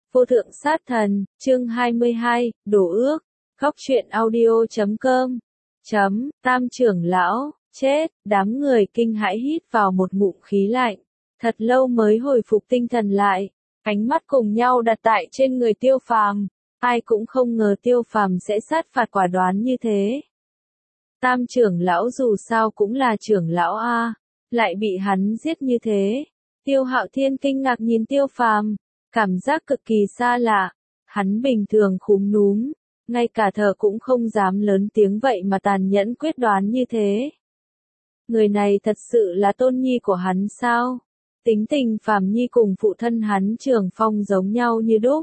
Vô thượng sát thần, chương 22, đổ ước, góc truyện audio.com. Tam trưởng lão, chết, đám người kinh hãi hít vào một ngụm khí lạnh. Thật lâu mới hồi phục tinh thần lại, ánh mắt cùng nhau đặt tại trên người Tiêu Phàm. Ai cũng không ngờ Tiêu Phàm sẽ sát phạt quả đoán như thế. Tam trưởng lão dù sao cũng là trưởng lão A, lại bị hắn giết như thế. Tiêu Hạo Thiên kinh ngạc nhìn Tiêu Phàm, cảm giác cực kỳ xa lạ. Hắn bình thường khúm núm, ngay cả thở cũng không dám lớn tiếng vậy mà tàn nhẫn quyết đoán như thế. Người này thật sự là tôn nhi của hắn sao? Tính tình Phàm Nhi cùng phụ thân hắn Trường Phong giống nhau như đúc.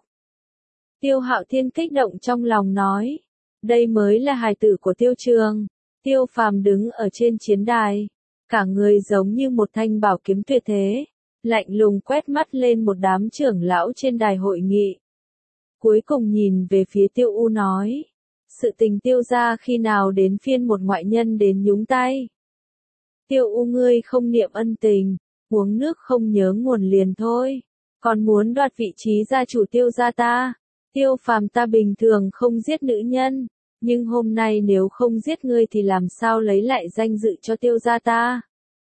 Tiêu Hạo Thiên kích động trong lòng nói, đây mới là hài tử của Tiêu Trường. Tiêu Phàm đứng ở trên chiến đài, cả người giống như một thanh bảo kiếm tuyệt thế, lạnh lùng quét mắt lên một đám trưởng lão trên đài hội nghị. Cuối cùng nhìn về phía Tiêu U nói, sự tình Tiêu gia khi nào đến phiên một ngoại nhân đến nhúng tay. Tiêu U ngươi không niệm ân tình, uống nước không nhớ nguồn liền thôi, còn muốn đoạt vị trí gia chủ Tiêu gia ta. Tiêu Phàm ta bình thường không giết nữ nhân, nhưng hôm nay nếu không giết ngươi thì làm sao lấy lại danh dự cho Tiêu gia ta?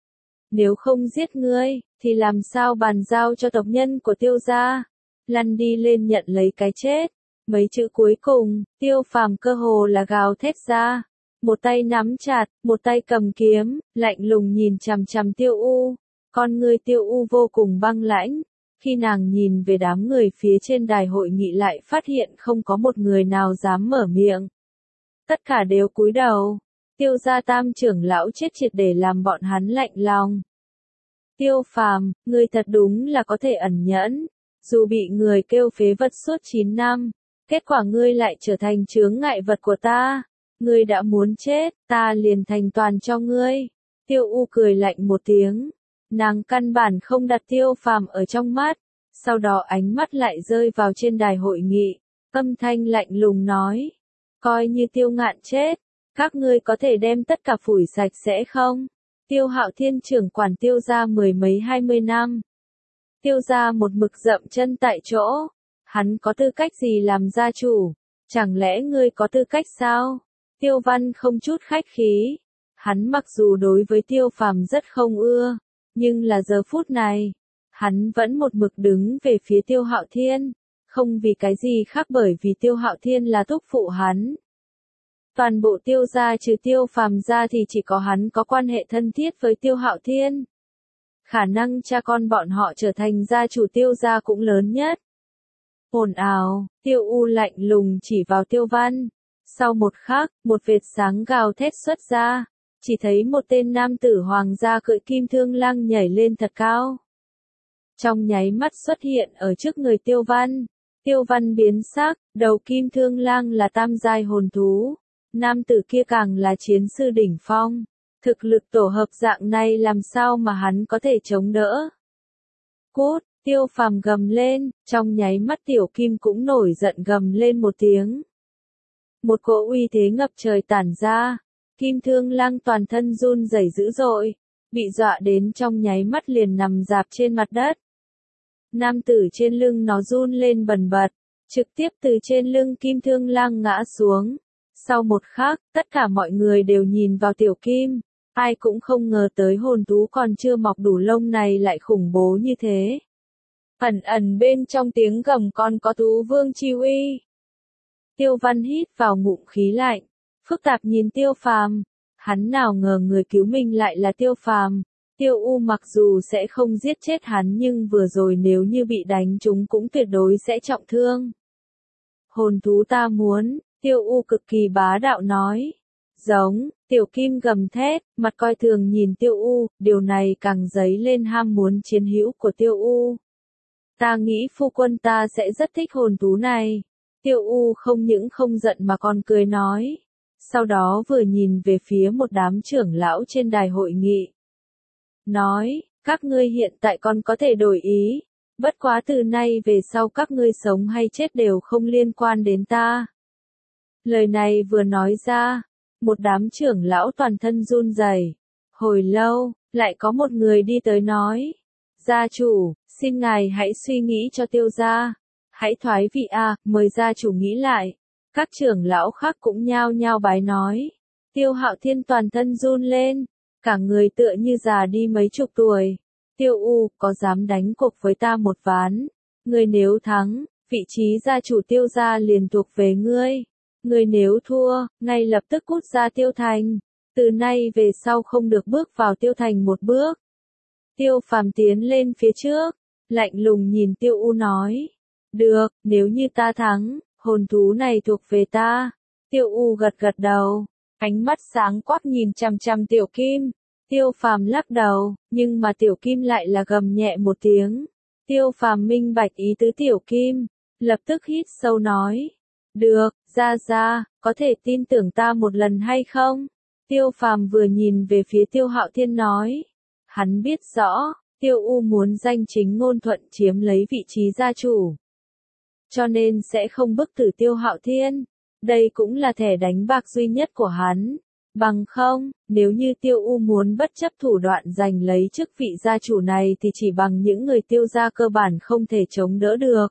Nếu không giết ngươi, thì làm sao bàn giao cho tộc nhân của Tiêu gia? Lăn đi lên nhận lấy cái chết. Mấy chữ cuối cùng, Tiêu Phàm cơ hồ là gào thét ra. Một tay nắm chặt, một tay cầm kiếm, lạnh lùng nhìn chằm chằm Tiêu U. Con người Tiêu U vô cùng băng lãnh. Khi nàng nhìn về đám người phía trên đài hội nghị lại phát hiện không có một người nào dám mở miệng. Tất cả đều cúi đầu. Tiêu gia tam trưởng lão chết triệt để làm bọn hắn lạnh lòng. Tiêu Phàm, ngươi thật đúng là có thể ẩn nhẫn. Dù bị người kêu phế vật suốt 9 năm, kết quả ngươi lại trở thành chướng ngại vật của ta. Ngươi đã muốn chết, ta liền thành toàn cho ngươi. Tiêu U cười lạnh một tiếng. Nàng căn bản không đặt Tiêu Phàm ở trong mắt. Sau đó ánh mắt lại rơi vào trên đài hội nghị. Âm thanh lạnh lùng nói. Coi như Tiêu Ngạn chết, các ngươi có thể đem tất cả phủi sạch sẽ không? Tiêu Hạo Thiên trưởng quản Tiêu gia mười mấy 20 năm. Tiêu gia một mực dậm chân tại chỗ. Hắn có tư cách gì làm gia chủ? Chẳng lẽ ngươi có tư cách sao? Tiêu Văn không chút khách khí. Hắn mặc dù đối với Tiêu Phàm rất không ưa, nhưng là giờ phút này, hắn vẫn một mực đứng về phía Tiêu Hạo Thiên. Không vì cái gì khác bởi vì Tiêu Hạo Thiên là thúc phụ hắn. Toàn bộ Tiêu gia trừ Tiêu Phàm ra thì chỉ có hắn có quan hệ thân thiết với Tiêu Hạo Thiên. Khả năng cha con bọn họ trở thành gia chủ Tiêu gia cũng lớn nhất. Ồn ào, Tiêu U lạnh lùng chỉ vào Tiêu Văn. Sau một khắc, một vệt sáng gào thét xuất ra. Chỉ thấy một tên nam tử hoàng gia cưỡi kim thương lang nhảy lên thật cao. Trong nháy mắt xuất hiện ở trước người Tiêu Văn. Tiêu Văn biến sắc, đầu kim thương lang là tam giai hồn thú. Nam tử kia càng là chiến sư đỉnh phong. Thực lực tổ hợp dạng này làm sao mà hắn có thể chống đỡ. Cút, Tiêu Phàm gầm lên, trong nháy mắt tiểu kim cũng nổi giận gầm lên một tiếng. Một cỗ uy thế ngập trời tản ra. Kim thương lang toàn thân run rẩy dữ dội, bị dọa đến trong nháy mắt liền nằm rạp trên mặt đất. Nam tử trên lưng nó run lên bần bật, trực tiếp từ trên lưng kim thương lang ngã xuống. Sau một khắc, tất cả mọi người đều nhìn vào tiểu kim, ai cũng không ngờ tới hồn thú còn chưa mọc đủ lông này lại khủng bố như thế. Ẩn ẩn bên trong tiếng gầm còn có thú vương chi uy. Tiêu Văn hít vào ngụm khí lạnh, phức tạp nhìn Tiêu Phàm, hắn nào ngờ người cứu mình lại là Tiêu Phàm. Tiêu U mặc dù sẽ không giết chết hắn nhưng vừa rồi nếu như bị đánh trúng cũng tuyệt đối sẽ trọng thương. Hồn thú ta muốn, Tiêu U cực kỳ bá đạo nói. Giống, tiểu kim gầm thét, mặt coi thường nhìn Tiêu U, điều này càng dấy lên ham muốn chiến hữu của Tiêu U. Ta nghĩ phu quân ta sẽ rất thích hồn thú này. Tiêu U không những không giận mà còn cười nói. Sau đó vừa nhìn về phía một đám trưởng lão trên đài hội nghị. Nói, các ngươi hiện tại còn có thể đổi ý. Bất quá từ nay về sau các ngươi sống hay chết đều không liên quan đến ta. Lời này vừa nói ra, một đám trưởng lão toàn thân run rẩy. Hồi lâu, lại có một người đi tới nói. Gia chủ, xin ngài hãy suy nghĩ cho Tiêu gia. Hãy thoái vị a, mời gia chủ nghĩ lại. Các trưởng lão khác cũng nhao nhao bái nói. Tiêu Hạo Thiên toàn thân run lên, cả người tựa như già đi mấy chục tuổi. Tiêu U, có dám đánh cuộc với ta một ván? Ngươi nếu thắng, vị trí gia chủ Tiêu gia liền thuộc về ngươi. Ngươi nếu thua, ngay lập tức cút ra Tiêu Thành. Từ nay về sau không được bước vào Tiêu Thành một bước. Tiêu Phàm tiến lên phía trước, lạnh lùng nhìn Tiêu U nói. Được, nếu như ta thắng, hồn thú này thuộc về ta. Tiêu U gật gật đầu, ánh mắt sáng quắc nhìn chằm chằm Tiểu Kim. Tiêu Phàm lắc đầu, nhưng mà Tiểu Kim lại là gầm nhẹ một tiếng. Tiêu Phàm minh bạch ý tứ Tiểu Kim, lập tức hít sâu nói. Được, ra, có thể tin tưởng ta một lần hay không? Tiêu Phàm vừa nhìn về phía Tiêu Hạo Thiên nói. Hắn biết rõ, Tiêu U muốn danh chính ngôn thuận chiếm lấy vị trí gia chủ. Cho nên sẽ không bức tử Tiêu Hạo Thiên. Đây cũng là thẻ đánh bạc duy nhất của hắn. Bằng không, nếu như Tiêu U muốn bất chấp thủ đoạn giành lấy chức vị gia chủ này thì chỉ bằng những người Tiêu gia cơ bản không thể chống đỡ được.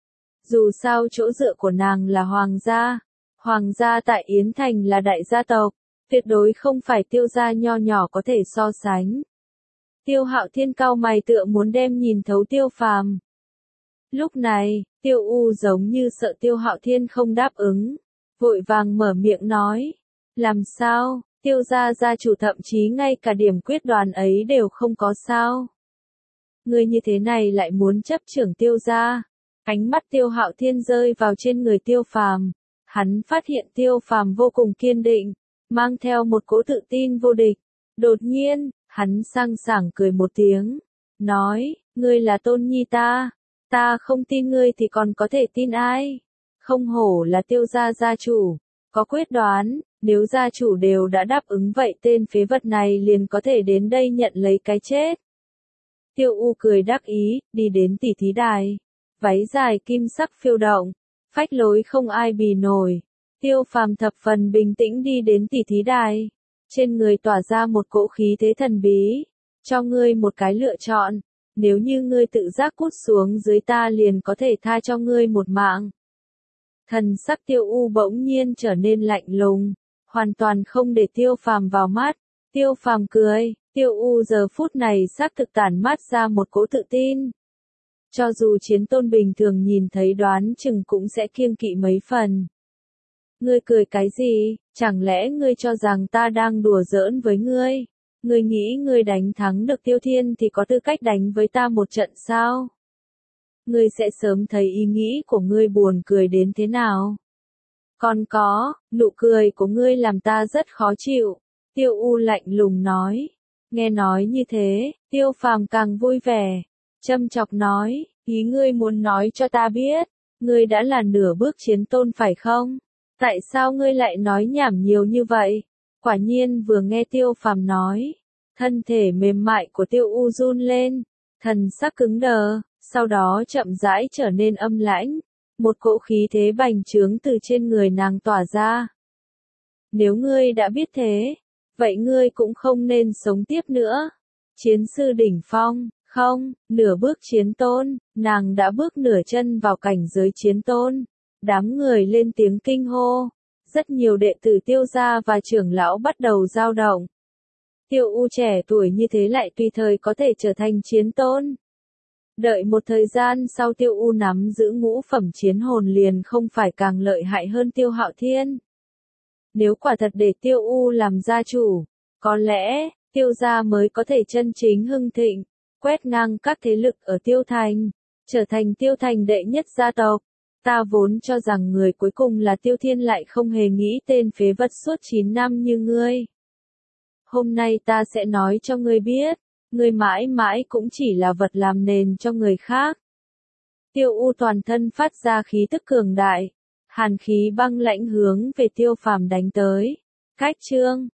Dù sao chỗ dựa của nàng là Hoàng gia. Hoàng gia tại Yến Thành là đại gia tộc, tuyệt đối không phải Tiêu gia nho nhỏ có thể so sánh. Tiêu Hạo Thiên cau mày tựa muốn đem nhìn thấu Tiêu Phàm. Lúc này, Tiêu U giống như sợ Tiêu Hạo Thiên không đáp ứng, vội vàng mở miệng nói. Làm sao, Tiêu gia gia chủ thậm chí ngay cả điểm quyết đoán ấy đều không có sao? Người như thế này lại muốn chấp trưởng Tiêu gia? Ánh mắt Tiêu Hạo Thiên rơi vào trên người Tiêu Phàm, hắn phát hiện Tiêu Phàm vô cùng kiên định, mang theo một cỗ tự tin vô địch. Đột nhiên, hắn sang sảng cười một tiếng, nói, ngươi là tôn nhi ta không tin ngươi thì còn có thể tin ai? Không hổ là Tiêu gia gia chủ, có quyết đoán, nếu gia chủ đều đã đáp ứng vậy tên phế vật này liền có thể đến đây nhận lấy cái chết. Tiêu U cười đắc ý, đi đến tỉ thí đài, váy dài kim sắc phiêu động, phách lối không ai bì nổi. Tiêu Phàm thập phần bình tĩnh đi đến tỉ thí đài, trên người tỏa ra một cỗ khí thế thần bí, cho ngươi một cái lựa chọn, nếu như ngươi tự giác cút xuống dưới ta liền có thể tha cho ngươi một mạng. Thần sắc Tiêu U bỗng nhiên trở nên lạnh lùng, hoàn toàn không để Tiêu Phàm vào mắt. Tiêu Phàm cười, Tiêu U giờ phút này xác thực tản mát ra một cỗ tự tin. Cho dù chiến tôn bình thường nhìn thấy đoán chừng cũng sẽ kiêng kỵ mấy phần. Ngươi cười cái gì, chẳng lẽ ngươi cho rằng ta đang đùa giỡn với ngươi? Ngươi nghĩ ngươi đánh thắng được Tiêu Thiên thì có tư cách đánh với ta một trận sao? Ngươi sẽ sớm thấy ý nghĩ của ngươi buồn cười đến thế nào. Còn có, nụ cười của ngươi làm ta rất khó chịu. Tiêu U lạnh lùng nói. Nghe nói như thế, Tiêu Phàm càng vui vẻ. Châm chọc nói, ý ngươi muốn nói cho ta biết, ngươi đã là nửa bước chiến tôn phải không? Tại sao ngươi lại nói nhảm nhiều như vậy? Quả nhiên vừa nghe Tiêu Phàm nói, thân thể mềm mại của Tiêu U run lên, thần sắc cứng đờ, sau đó chậm rãi trở nên âm lãnh, một cỗ khí thế bành trướng từ trên người nàng tỏa ra. Nếu ngươi đã biết thế, vậy ngươi cũng không nên sống tiếp nữa. Chiến sư đỉnh phong, không, nửa bước chiến tôn, nàng đã bước nửa chân vào cảnh giới chiến tôn. Đám người lên tiếng kinh hô, rất nhiều đệ tử Tiêu gia và trưởng lão bắt đầu dao động. Tiêu U trẻ tuổi như thế lại tùy thời có thể trở thành chiến tôn. Đợi một thời gian sau Tiêu U nắm giữ ngũ phẩm chiến hồn liền không phải càng lợi hại hơn Tiêu Hạo Thiên. Nếu quả thật để Tiêu U làm gia chủ, có lẽ, Tiêu gia mới có thể chân chính hưng thịnh, quét ngang các thế lực ở Tiêu Thành, trở thành Tiêu Thành đệ nhất gia tộc. Ta vốn cho rằng người cuối cùng là Tiêu Thiên lại không hề nghĩ tên phế vật suốt 9 năm như ngươi. Hôm nay ta sẽ nói cho ngươi biết, ngươi mãi mãi cũng chỉ là vật làm nền cho người khác. Tiêu U toàn thân phát ra khí tức cường đại, hàn khí băng lãnh hướng về Tiêu Phàm đánh tới. Cách chương